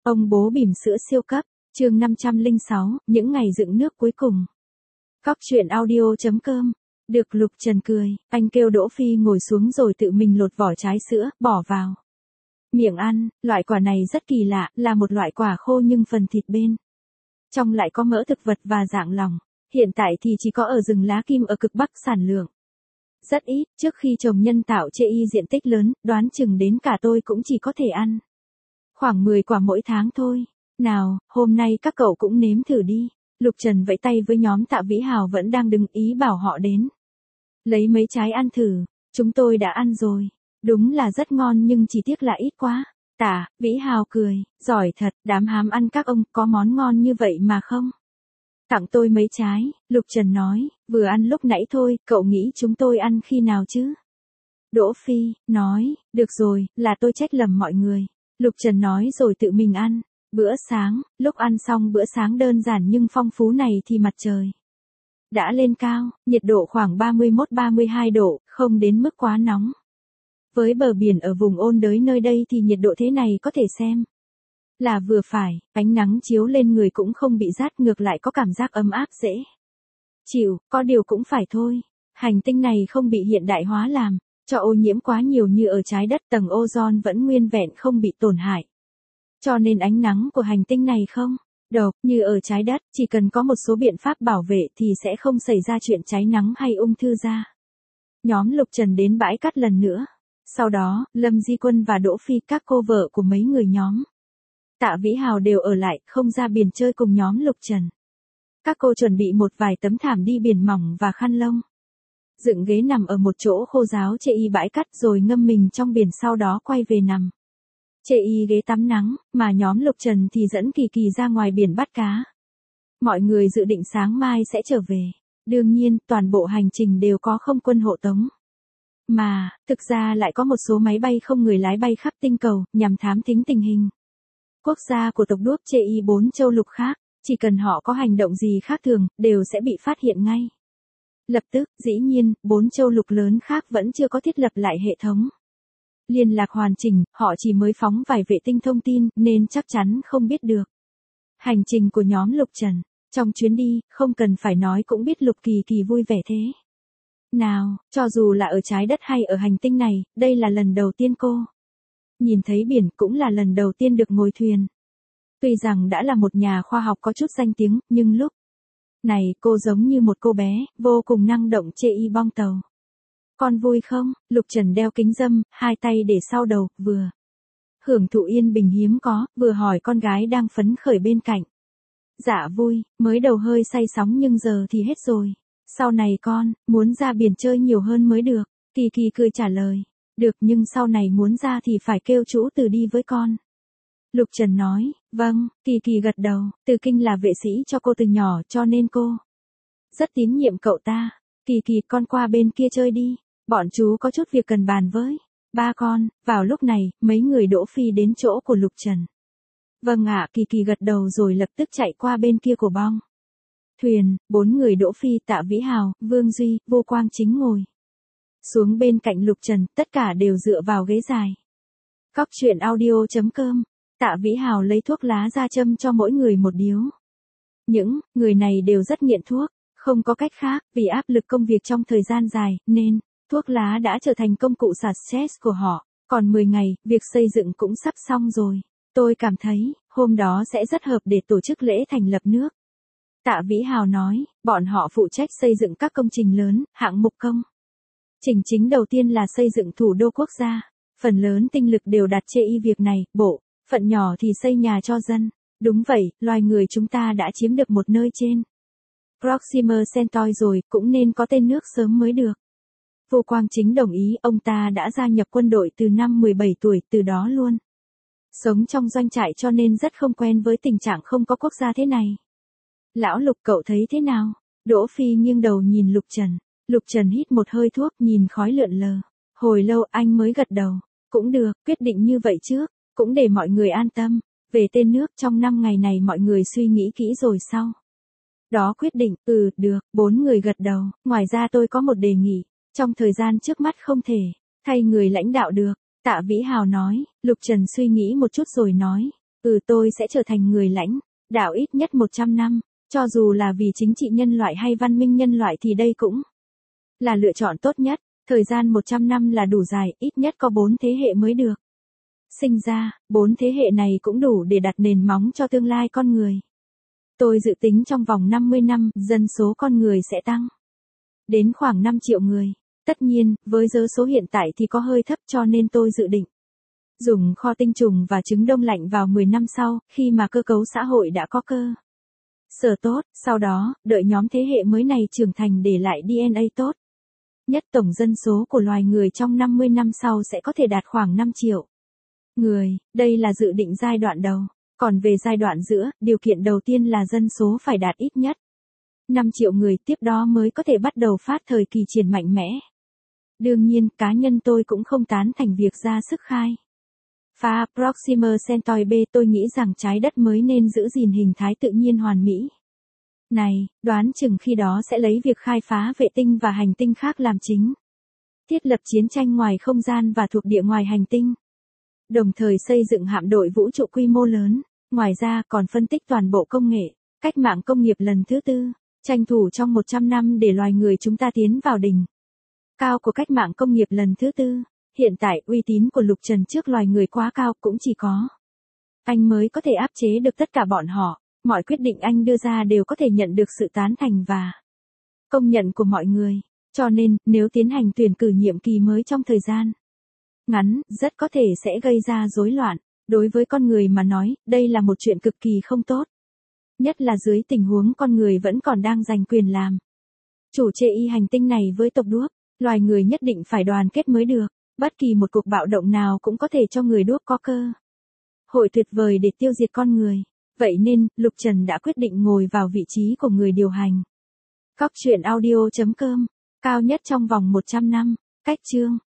Ông bố bỉm sữa siêu cấp, chương 506, những ngày dựng nước cuối cùng. Cóc truyện audio.com. Được Lục Trần cười, anh kêu Đỗ Phi ngồi xuống rồi tự mình lột vỏ trái sữa, bỏ vào miệng ăn. Loại quả này rất kỳ lạ, là một loại quả khô nhưng phần thịt bên trong lại có mỡ thực vật và dạng lòng. Hiện tại thì chỉ có ở rừng lá kim ở cực Bắc sản lượng rất ít. Trước khi trồng nhân tạo chê y diện tích lớn, đoán chừng đến cả tôi cũng chỉ có thể ăn khoảng 10 quả mỗi tháng thôi. Nào, hôm nay các cậu cũng nếm thử đi. Lục Trần vẫy tay với nhóm Tạ Vĩ Hào vẫn đang đứng, ý bảo họ đến lấy mấy trái ăn thử. Chúng tôi đã ăn rồi. Đúng là rất ngon nhưng chỉ tiếc là ít quá. Tạ Vĩ Hào cười, giỏi thật, đám hám ăn các ông, có món ngon như vậy mà không tặng tôi mấy trái. Lục Trần nói, vừa ăn lúc nãy thôi, cậu nghĩ chúng tôi ăn khi nào chứ? Đỗ Phi nói, được rồi, là tôi trách lầm mọi người. Lục Trần nói rồi tự mình ăn. Bữa sáng, lúc ăn xong bữa sáng đơn giản nhưng phong phú này thì mặt trời đã lên cao, nhiệt độ khoảng 31-32 độ, không đến mức quá nóng. Với bờ biển ở vùng ôn đới nơi đây thì nhiệt độ thế này có thể xem là vừa phải, ánh nắng chiếu lên người cũng không bị rát, ngược lại có cảm giác ấm áp dễ chịu. Có điều cũng phải thôi, hành tinh này không bị hiện đại hóa làm cho ô nhiễm quá nhiều như ở trái đất, tầng ozone vẫn nguyên vẹn không bị tổn hại. Cho nên ánh nắng của hành tinh này không độc như ở trái đất, chỉ cần có một số biện pháp bảo vệ thì sẽ không xảy ra chuyện cháy nắng hay ung thư da. Nhóm Lục Trần đến bãi cát lần nữa. Sau đó, Lâm Di Quân và Đỗ Phi, các cô vợ của mấy người nhóm Tạ Vĩ Hào đều ở lại, không ra biển chơi cùng nhóm Lục Trần. Các cô chuẩn bị một vài tấm thảm đi biển mỏng và khăn lông. Dựng ghế nằm ở một chỗ khô ráo chê y bãi cát rồi ngâm mình trong biển, sau đó quay về nằm chê y ghế tắm nắng, mà nhóm Lục Trần thì dẫn Kỳ Kỳ ra ngoài biển bắt cá. Mọi người dự định sáng mai sẽ trở về. Đương nhiên, toàn bộ hành trình đều có không quân hộ tống. Mà, thực ra lại có một số máy bay không người lái bay khắp tinh cầu, nhằm thám thính tình hình quốc gia của tộc đuốc chê y 4 châu lục khác. Chỉ cần họ có hành động gì khác thường, đều sẽ bị phát hiện ngay lập tức. Dĩ nhiên, 4 châu lục lớn khác vẫn chưa có thiết lập lại hệ thống liên lạc hoàn chỉnh, họ chỉ mới phóng vài vệ tinh thông tin, nên chắc chắn không biết được hành trình của nhóm Lục Trần. Trong chuyến đi, không cần phải nói cũng biết Lục Kỳ Kỳ vui vẻ thế nào. Cho dù là ở trái đất hay ở hành tinh này, đây là lần đầu tiên cô nhìn thấy biển, cũng là lần đầu tiên được ngồi thuyền. Tuy rằng đã là một nhà khoa học có chút danh tiếng, nhưng lúc này cô giống như một cô bé, vô cùng năng động chê y bong tàu. Con vui không? Lục Trần đeo kính râm, hai tay để sau đầu, vừa hưởng thụ yên bình hiếm có, vừa hỏi con gái đang phấn khởi bên cạnh. Dạ vui, mới đầu hơi say sóng nhưng giờ thì hết rồi. Sau này con, muốn ra biển chơi nhiều hơn mới được. Kỳ Kỳ cười trả lời. Được, nhưng sau này muốn ra thì phải kêu chủ Từ đi với con. Lục Trần nói, vâng. Kỳ Kỳ gật đầu, Từ Kinh là vệ sĩ cho cô từ nhỏ, cho nên cô rất tín nhiệm cậu ta. Kỳ Kỳ, con qua bên kia chơi đi. Bọn chú có chút việc cần bàn với ba con. Vào lúc này, mấy người Đỗ Phi đến chỗ của Lục Trần. Vâng ạ. Kỳ Kỳ gật đầu rồi lập tức chạy qua bên kia của bong thuyền. 4 người Đỗ Phi, Tạ Vĩ Hào, Vương Duy, Vô Quang Chính ngồi xuống bên cạnh Lục Trần, tất cả đều dựa vào ghế dài. Cóc truyện audio.com. Tạ Vĩ Hào lấy thuốc lá ra châm cho mỗi người một điếu. Những người này đều rất nghiện thuốc, không có cách khác, vì áp lực công việc trong thời gian dài, nên thuốc lá đã trở thành công cụ xả stress của họ. Còn 10 ngày, việc xây dựng cũng sắp xong rồi. Tôi cảm thấy, hôm đó sẽ rất hợp để tổ chức lễ thành lập nước. Tạ Vĩ Hào nói, bọn họ phụ trách xây dựng các công trình lớn, hạng mục công trình chính đầu tiên là xây dựng thủ đô quốc gia. Phần lớn tinh lực đều đặt chê y việc này, bộ phận nhỏ thì xây nhà cho dân. Đúng vậy, loài người chúng ta đã chiếm được một nơi trên Proxima Centauri rồi, cũng nên có tên nước sớm mới được. Vô Quang Chính đồng ý, ông ta đã gia nhập quân đội từ năm 17 tuổi, từ đó luôn sống trong doanh trại cho nên rất không quen với tình trạng không có quốc gia thế này. Lão Lục, cậu thấy thế nào? Đỗ Phi nghiêng đầu nhìn Lục Trần. Lục Trần hít một hơi thuốc, nhìn khói lượn lờ. Hồi lâu anh mới gật đầu. Cũng được, quyết định như vậy trước, cũng để mọi người an tâm. Về tên nước, trong 5 ngày này mọi người suy nghĩ kỹ rồi sau đó quyết định. Được. 4 người gật đầu. Ngoài ra tôi có một đề nghị. Trong thời gian trước mắt không thể thay người lãnh đạo được. Tạ Vĩ Hào nói. Lục Trần suy nghĩ một chút rồi nói. Tôi sẽ trở thành người lãnh đạo ít nhất 100 năm, cho dù là vì chính trị nhân loại hay văn minh nhân loại thì đây cũng là lựa chọn tốt nhất. Thời gian 100 năm là đủ dài, ít nhất có 4 thế hệ mới được sinh ra, 4 thế hệ này cũng đủ để đặt nền móng cho tương lai con người. Tôi dự tính trong vòng 50 năm, dân số con người sẽ tăng đến khoảng 5 triệu người. Tất nhiên, với giới số hiện tại thì có hơi thấp, cho nên tôi dự định dùng kho tinh trùng và trứng đông lạnh vào 10 năm sau, khi mà cơ cấu xã hội đã có cơ sở tốt, sau đó, đợi nhóm thế hệ mới này trưởng thành để lại DNA tốt nhất. Tổng dân số của loài người trong 50 năm sau sẽ có thể đạt khoảng 5 triệu người. Đây là dự định giai đoạn đầu. Còn về giai đoạn giữa, điều kiện đầu tiên là dân số phải đạt ít nhất 5 triệu người, tiếp đó mới có thể bắt đầu phát thời kỳ triển mạnh mẽ. Đương nhiên, cá nhân tôi cũng không tán thành việc ra sức khai phá Proxima Centauri B. Tôi nghĩ rằng trái đất mới nên giữ gìn hình thái tự nhiên hoàn mỹ này, đoán chừng khi đó sẽ lấy việc khai phá vệ tinh và hành tinh khác làm chính. Thiết lập chiến tranh ngoài không gian và thuộc địa ngoài hành tinh. Đồng thời xây dựng hạm đội vũ trụ quy mô lớn. Ngoài ra còn phân tích toàn bộ công nghệ, cách mạng công nghiệp lần thứ tư, tranh thủ trong 100 năm để loài người chúng ta tiến vào đỉnh cao của cách mạng công nghiệp lần thứ tư. Hiện tại uy tín của Lục Trần trước loài người quá cao, cũng chỉ có anh mới có thể áp chế được tất cả bọn họ. Mọi quyết định anh đưa ra đều có thể nhận được sự tán thành và công nhận của mọi người. Cho nên, nếu tiến hành tuyển cử nhiệm kỳ mới trong thời gian ngắn, rất có thể sẽ gây ra rối loạn. Đối với con người mà nói, đây là một chuyện cực kỳ không tốt. Nhất là dưới tình huống con người vẫn còn đang giành quyền làm chủ trệ y hành tinh này với tộc đuốc. Loài người nhất định phải đoàn kết mới được. Bất kỳ một cuộc bạo động nào cũng có thể cho người đuốc có cơ hội tuyệt vời để tiêu diệt con người. Vậy nên, Lục Trần đã quyết định ngồi vào vị trí của người điều hành. Cóc truyện audio.com, cao nhất trong vòng 100 năm. Cách chương